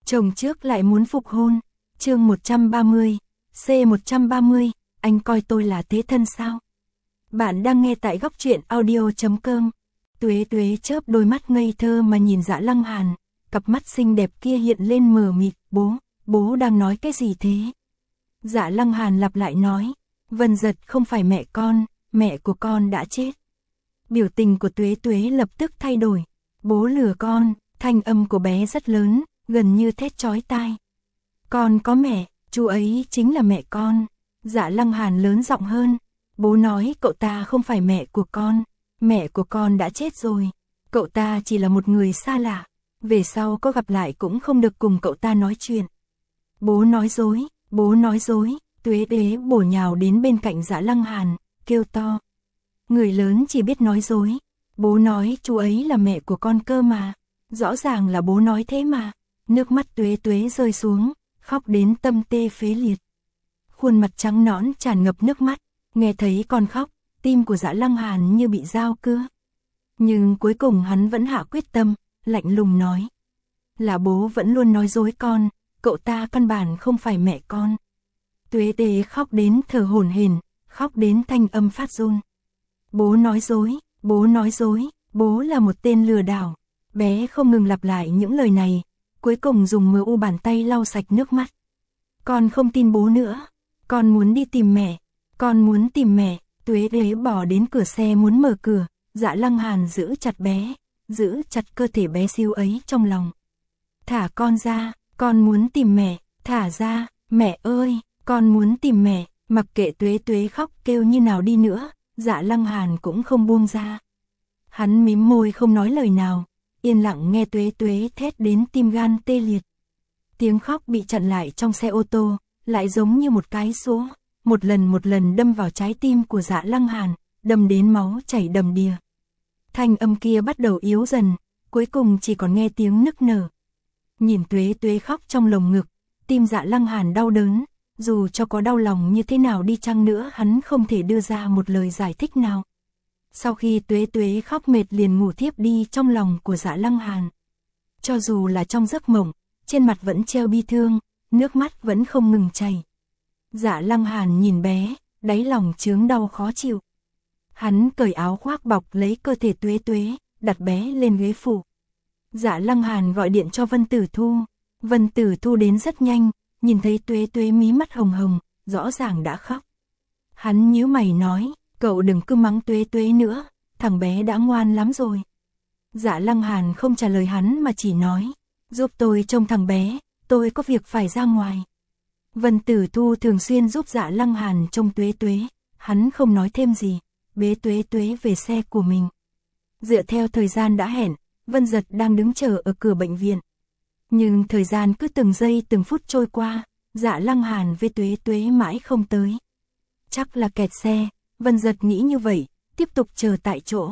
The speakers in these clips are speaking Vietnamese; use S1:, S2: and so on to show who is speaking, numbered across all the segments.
S1: Chồng trước lại muốn phục hôn. Chương 130, C130, anh coi tôi là thế thân sao? Bạn đang nghe tại góc truyện audio.com. Tuế Tuế chớp đôi mắt ngây thơ mà nhìn Dạ Lăng Hàn, cặp mắt xinh đẹp kia hiện lên mờ mịt. Bố đang nói cái gì thế? Dạ Lăng Hàn lặp lại nói, Vân Giật không phải mẹ con, mẹ của con đã chết. Biểu tình của Tuế Tuế lập tức thay đổi. Bố lừa con, thanh âm của bé rất lớn, gần như thét chói tai. Con có mẹ, chú ấy chính là mẹ con. Dạ Lăng Hàn lớn giọng hơn. Bố nói cậu ta không phải mẹ của con đã chết rồi. Cậu ta chỉ là một người xa lạ. Về sau có gặp lại cũng không được cùng cậu ta nói chuyện. Bố nói dối. Tuế Tuế bổ nhào đến bên cạnh Dạ Lăng Hàn, kêu to. Người lớn chỉ biết nói dối. Bố nói chú ấy là mẹ của con cơ mà. Rõ ràng là bố nói thế mà. Nước mắt Tuế Tuế rơi xuống, khóc đến tâm tê phế liệt. Khuôn mặt trắng nõn tràn ngập nước mắt, nghe thấy con khóc, tim của Dạ Lăng Hàn như bị dao cưa. Nhưng cuối cùng hắn vẫn hạ quyết tâm, lạnh lùng nói. Là bố vẫn luôn nói dối con, cậu ta căn bản không phải mẹ con. Tuế Tuế khóc đến thở hổn hển, khóc đến thanh âm phát run. Bố nói dối, bố là một tên lừa đảo. Bé không ngừng lặp lại những lời này, cuối cùng dùng mờ u bàn tay lau sạch nước mắt. Con không tin bố nữa, con muốn đi tìm mẹ, Tuế Tuế bỏ đến cửa xe muốn mở cửa, Dạ Lăng Hàn giữ chặt bé, giữ chặt cơ thể bé xíu ấy trong lòng. Thả con ra, con muốn tìm mẹ, thả ra, mẹ ơi, con muốn tìm mẹ, mặc kệ Tuế Tuế khóc kêu như nào đi nữa, Dạ Lăng Hàn cũng không buông ra. Hắn mím môi không nói lời nào, yên lặng nghe Tuế Tuế thét đến tim gan tê liệt. Tiếng khóc bị chặn lại trong xe ô tô, lại giống như một cái số, một lần đâm vào trái tim của Dạ Lăng Hàn, đâm đến máu chảy đầm đìa. Thanh âm kia bắt đầu yếu dần, cuối cùng chỉ còn nghe tiếng nức nở. Nhìn Tuế Tuế khóc trong lồng ngực, tim Dạ Lăng Hàn đau đớn, dù cho có đau lòng như thế nào đi chăng nữa hắn không thể đưa ra một lời giải thích nào. Sau khi Tuế Tuế khóc mệt liền ngủ thiếp đi trong lòng của Dạ Lăng Hàn. Cho dù là trong giấc mộng, trên mặt vẫn treo bi thương, nước mắt vẫn không ngừng chảy. Dạ Lăng Hàn nhìn bé, đáy lòng chướng đau khó chịu. Hắn cởi áo khoác bọc lấy cơ thể Tuế Tuế, đặt bé lên ghế phụ. Dạ Lăng Hàn gọi điện cho Vân Tử Thu. Vân Tử Thu đến rất nhanh, nhìn thấy Tuế Tuế mí mắt hồng hồng, rõ ràng đã khóc. Hắn nhíu mày nói, cậu đừng cứ mắng Tuế Tuế nữa, thằng bé đã ngoan lắm rồi. Dạ Lăng Hàn không trả lời hắn mà chỉ nói, giúp tôi trông thằng bé, tôi có việc phải ra ngoài. Vân Tử Thu thường xuyên giúp Dạ Lăng Hàn trông Tuế Tuế, hắn không nói thêm gì, bế Tuế Tuế về xe của mình. Dựa theo thời gian đã hẹn, Vân Giật đang đứng chờ ở cửa bệnh viện. Nhưng thời gian cứ từng giây từng phút trôi qua, Dạ Lăng Hàn với Tuế Tuế mãi không tới. Chắc là kẹt xe, Vân Giật nghĩ như vậy, tiếp tục chờ tại chỗ.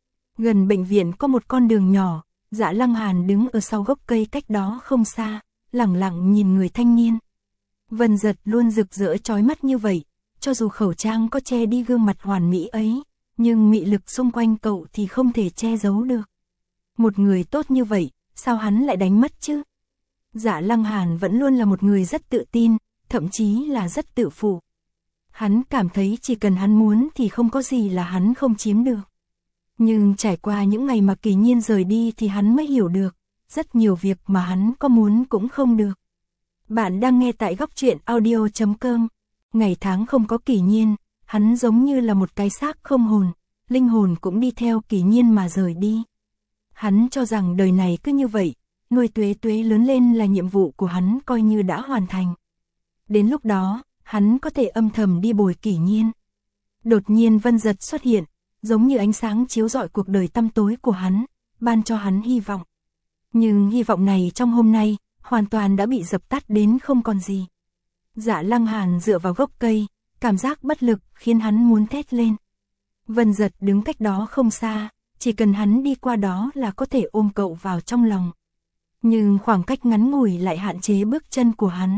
S1: Gần bệnh viện có một con đường nhỏ, Dạ Lăng Hàn đứng ở sau gốc cây cách đó không xa, lẳng lặng nhìn người thanh niên. Vân Giật luôn rực rỡ chói mắt như vậy, cho dù khẩu trang có che đi gương mặt hoàn mỹ ấy, nhưng mị lực xung quanh cậu thì không thể che giấu được. Một người tốt như vậy, sao hắn lại đánh mất chứ? Dạ Lăng Hàn vẫn luôn là một người rất tự tin, thậm chí là rất tự phụ. Hắn cảm thấy chỉ cần hắn muốn thì không có gì là hắn không chiếm được. Nhưng trải qua những ngày mà Kỳ Nhiên rời đi thì hắn mới hiểu được, rất nhiều việc mà hắn có muốn cũng không được. Bạn đang nghe tại góc truyện audio.com. Ngày tháng không có Kỳ Nhiên, hắn giống như là một cái xác không hồn, linh hồn cũng đi theo Kỳ Nhiên mà rời đi. Hắn cho rằng đời này cứ như vậy, nuôi Tuế Tuế lớn lên là nhiệm vụ của hắn coi như đã hoàn thành. Đến lúc đó, hắn có thể âm thầm đi bồi Kỳ Nhiên. Đột nhiên Vân Giật xuất hiện, giống như ánh sáng chiếu rọi cuộc đời tăm tối của hắn, ban cho hắn hy vọng. Nhưng hy vọng này trong hôm nay, hoàn toàn đã bị dập tắt đến không còn gì. Dạ Lăng Hàn dựa vào gốc cây, cảm giác bất lực khiến hắn muốn thét lên. Vân Giật đứng cách đó không xa, chỉ cần hắn đi qua đó là có thể ôm cậu vào trong lòng. Nhưng khoảng cách ngắn ngủi lại hạn chế bước chân của hắn.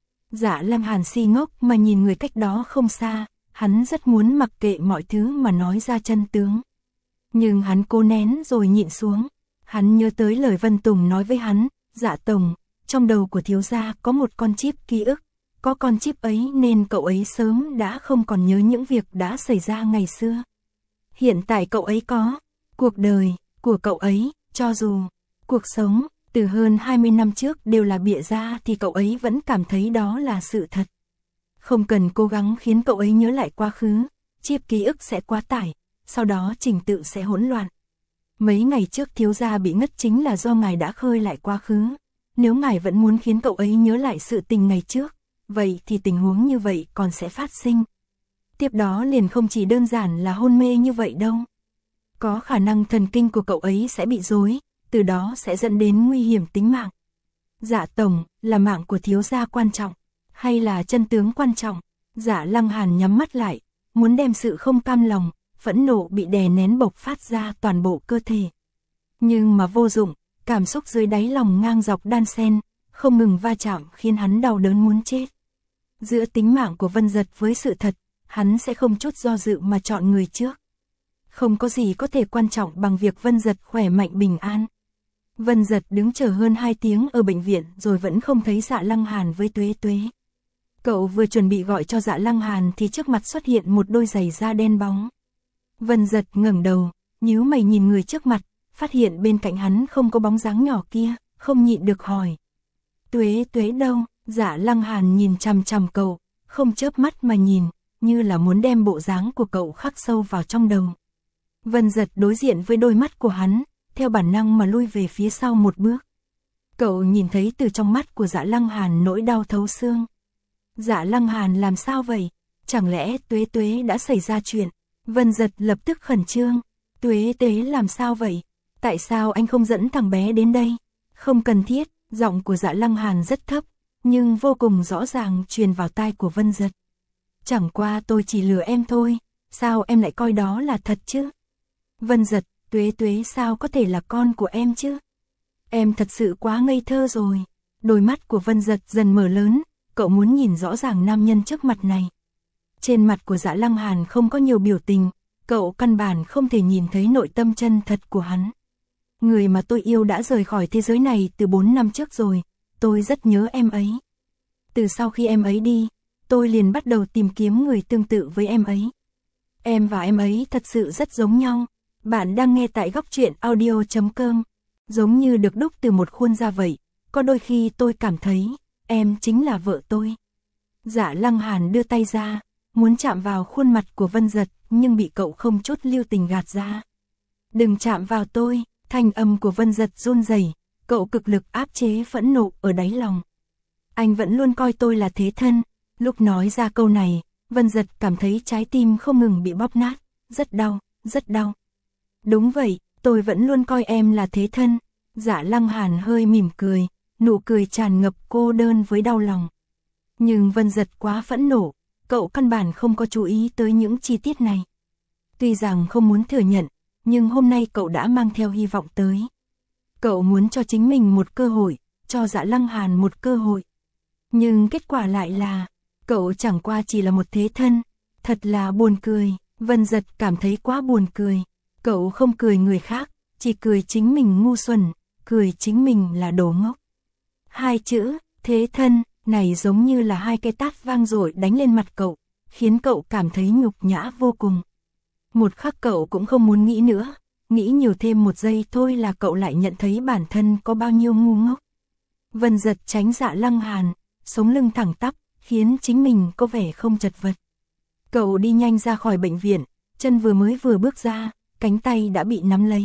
S1: Dạ Lăng Hàn si ngốc mà nhìn người cách đó không xa, hắn rất muốn mặc kệ mọi thứ mà nói ra chân tướng. Nhưng hắn cố nén rồi nhịn xuống. Hắn nhớ tới lời Vân Tùng nói với hắn, Dạ Tổng, trong đầu của thiếu gia có một con chip ký ức, có con chip ấy nên cậu ấy sớm đã không còn nhớ những việc đã xảy ra ngày xưa. Hiện tại cậu ấy có, cuộc đời của cậu ấy, cho dù cuộc sống từ hơn 20 năm trước đều là bịa ra thì cậu ấy vẫn cảm thấy đó là sự thật. Không cần cố gắng khiến cậu ấy nhớ lại quá khứ, chip ký ức sẽ quá tải, sau đó trình tự sẽ hỗn loạn. Mấy ngày trước thiếu gia bị ngất chính là do ngài đã khơi lại quá khứ. Nếu ngài vẫn muốn khiến cậu ấy nhớ lại sự tình ngày trước, vậy thì tình huống như vậy còn sẽ phát sinh. Tiếp đó liền không chỉ đơn giản là hôn mê như vậy đâu. Có khả năng thần kinh của cậu ấy sẽ bị rối, từ đó sẽ dẫn đến nguy hiểm tính mạng. Dạ tổng, là mạng của thiếu gia quan trọng, hay là chân tướng quan trọng? Dạ Lăng Hàn nhắm mắt lại, muốn đem sự không cam lòng, phẫn nộ bị đè nén bộc phát ra toàn bộ cơ thể. Nhưng mà vô dụng, cảm xúc dưới đáy lòng ngang dọc đan xen, không ngừng va chạm khiến hắn đau đớn muốn chết. Giữa tính mạng của Vân Dật với sự thật, hắn sẽ không chút do dự mà chọn người trước. Không có gì có thể quan trọng bằng việc Vân Dật khỏe mạnh bình an. Vân Dật đứng chờ hơn 2 tiếng ở bệnh viện rồi vẫn không thấy Dạ Lăng Hàn với Tuế Tuế. Cậu vừa chuẩn bị gọi cho Dạ Lăng Hàn thì trước mặt xuất hiện một đôi giày da đen bóng. Vân Dật ngẩng đầu, nhíu mày nhìn người trước mặt, phát hiện bên cạnh hắn không có bóng dáng nhỏ kia, không nhịn được hỏi. Tuế Tuế đâu? Dạ Lăng Hàn nhìn chằm chằm cậu, không chớp mắt mà nhìn, như là muốn đem bộ dáng của cậu khắc sâu vào trong đầu. Vân Dật đối diện với đôi mắt của hắn, theo bản năng mà lui về phía sau một bước. Cậu nhìn thấy từ trong mắt của Dạ Lăng Hàn nỗi đau thấu xương. Dạ Lăng Hàn làm sao vậy? Chẳng lẽ Tuế Tuế đã xảy ra chuyện? Vân Dật lập tức khẩn trương. Tuế Tuế làm sao vậy? Tại sao anh không dẫn thằng bé đến đây? Không cần thiết, giọng của Dạ Lăng Hàn rất thấp, nhưng vô cùng rõ ràng truyền vào tai của Vân Dật. Chẳng qua tôi chỉ lừa em thôi, sao em lại coi đó là thật chứ? Vân Dật, Tuế Tuế sao có thể là con của em chứ? Em thật sự quá ngây thơ rồi. Đôi mắt của Vân Dật dần mở lớn, cậu muốn nhìn rõ ràng nam nhân trước mặt này. Trên mặt của Dạ Lăng Hàn không có nhiều biểu tình, cậu căn bản không thể nhìn thấy nội tâm chân thật của hắn. Người mà tôi yêu đã rời khỏi thế giới này từ 4 năm trước rồi, tôi rất nhớ em ấy. Từ sau khi em ấy đi, tôi liền bắt đầu tìm kiếm người tương tự với em ấy. Em và em ấy thật sự rất giống nhau. Bạn đang nghe tại góc truyện audio.com. Giống như được đúc từ một khuôn ra vậy, có đôi khi tôi cảm thấy, em chính là vợ tôi. Dạ Lăng Hàn đưa tay ra, muốn chạm vào khuôn mặt của Vân Dật, nhưng bị cậu không chút lưu tình gạt ra. Đừng chạm vào tôi, thanh âm của Vân Dật run rẩy, cậu cực lực áp chế phẫn nộ ở đáy lòng. Anh vẫn luôn coi tôi là thế thân. Lúc nói ra câu này, Vân Dật cảm thấy trái tim không ngừng bị bóp nát, rất đau, rất đau. Đúng vậy, tôi vẫn luôn coi em là thế thân. Dạ Lăng Hàn hơi mỉm cười, nụ cười tràn ngập cô đơn với đau lòng. Nhưng Vân Dật quá phẫn nộ, cậu căn bản không có chú ý tới những chi tiết này. Tuy rằng không muốn thừa nhận, nhưng hôm nay cậu đã mang theo hy vọng tới. Cậu muốn cho chính mình một cơ hội, cho Dạ Lăng Hàn một cơ hội. Nhưng kết quả lại là, cậu chẳng qua chỉ là một thế thân. Thật là buồn cười, Vân Dật cảm thấy quá buồn cười. Cậu không cười người khác, chỉ cười chính mình ngu xuẩn, cười chính mình là đồ ngốc. Hai chữ, thế thân, này giống như là hai cái tát vang dội đánh lên mặt cậu, khiến cậu cảm thấy nhục nhã vô cùng. Một khắc cậu cũng không muốn nghĩ nữa, nghĩ nhiều thêm một giây thôi là cậu lại nhận thấy bản thân có bao nhiêu ngu ngốc. Vân Dật tránh Dạ Lăng Hàn, sống lưng thẳng tắp, khiến chính mình có vẻ không chật vật. Cậu đi nhanh ra khỏi bệnh viện, chân vừa bước ra, cánh tay đã bị nắm lấy.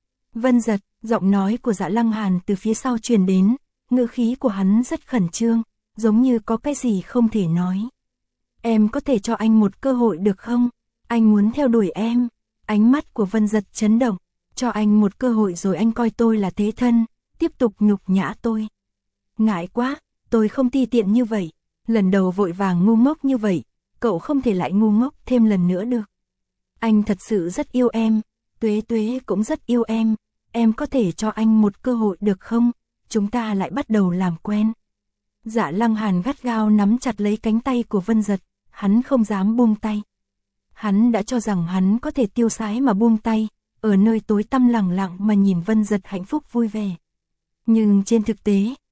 S1: Vân Dật, giọng nói của Dạ Lăng Hàn từ phía sau truyền đến, ngữ khí của hắn rất khẩn trương, giống như có cái gì không thể nói. Em có thể cho anh một cơ hội được không? Anh muốn theo đuổi em. Ánh mắt của Vân Dật chấn động, cho anh một cơ hội rồi anh coi tôi là thế thân, tiếp tục nhục nhã tôi. Ngại quá, tôi không ti tiện như vậy, lần đầu vội vàng ngu ngốc như vậy, cậu không thể lại ngu ngốc thêm lần nữa được. Anh thật sự rất yêu em, Tuế Tuế cũng rất yêu em có thể cho anh một cơ hội được không? Chúng ta lại bắt đầu làm quen. Dạ Lăng Hàn gắt gao nắm chặt lấy cánh tay của Vân Dật, hắn không dám buông tay. Hắn đã cho rằng hắn có thể tiêu sái mà buông tay, ở nơi tối tăm lặng lặng mà nhìn Vân Dật hạnh phúc vui vẻ. Nhưng trên thực tế,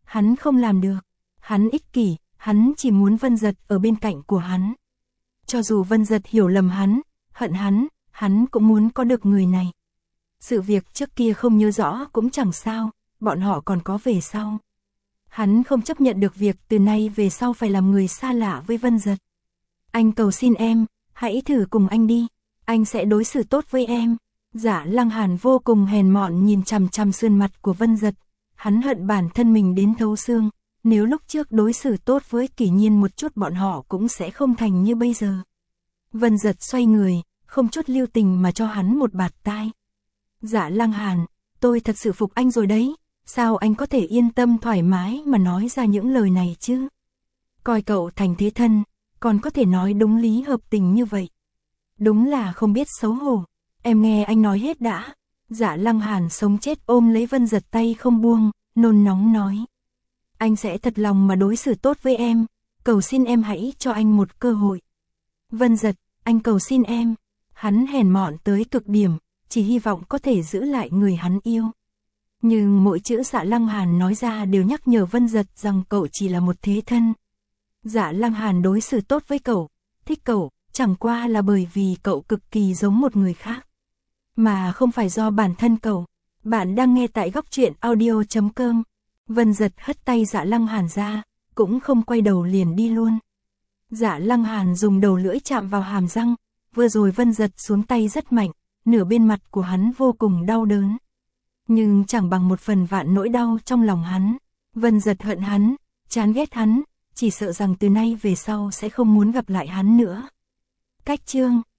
S1: Hắn không làm được. Hắn ích kỷ, hắn chỉ muốn Vân Dật ở bên cạnh của hắn. Cho dù Vân Dật hiểu lầm hắn, hận hắn cũng muốn có được người này. Sự việc trước kia không nhớ rõ cũng chẳng sao, bọn họ còn có về sau. Hắn không chấp nhận được việc từ nay về sau phải làm người xa lạ với Vân Dật. Anh cầu xin em, hãy thử cùng anh đi, anh sẽ đối xử tốt với em. Dạ Lăng Hàn vô cùng hèn mọn nhìn chằm chằm sườn mặt của Vân Dật, hắn hận bản thân mình đến thấu xương, nếu lúc trước đối xử tốt với Kỷ Nhiên một chút bọn họ cũng sẽ không thành như bây giờ. Vân Dật xoay người, không chút lưu tình mà cho hắn một bạt tai. Dạ Lăng Hàn, tôi thật sự phục anh rồi đấy, sao anh có thể yên tâm thoải mái mà nói ra những lời này chứ? Coi cậu thành thế thân, còn có thể nói đúng lý hợp tình như vậy. Đúng là không biết xấu hổ, em nghe anh nói hết đã. Dạ Lăng Hàn sống chết ôm lấy Vân Dật tay không buông, nôn nóng nói. Anh sẽ thật lòng mà đối xử tốt với em, cầu xin em hãy cho anh một cơ hội. Vân Dật, anh cầu xin em. Hắn hèn mọn tới cực điểm, chỉ hy vọng có thể giữ lại người hắn yêu. Nhưng mỗi chữ Dạ Lăng Hàn nói ra đều nhắc nhở Vân Dật rằng cậu chỉ là một thế thân. Dạ Lăng Hàn đối xử tốt với cậu, thích cậu, chẳng qua là bởi vì cậu cực kỳ giống một người khác, mà không phải do bản thân cậu. Bạn đang nghe tại Góc Truyện Audio.com. Vân Dật hất tay Dạ Lăng Hàn ra, cũng không quay đầu liền đi luôn. Dạ Lăng Hàn dùng đầu lưỡi chạm vào hàm răng, vừa rồi Vân Dật xuống tay rất mạnh, nửa bên mặt của hắn vô cùng đau đớn. Nhưng chẳng bằng một phần vạn nỗi đau trong lòng hắn. Vân Dật hận hắn, chán ghét hắn, chỉ sợ rằng từ nay về sau sẽ không muốn gặp lại hắn nữa. Cách chương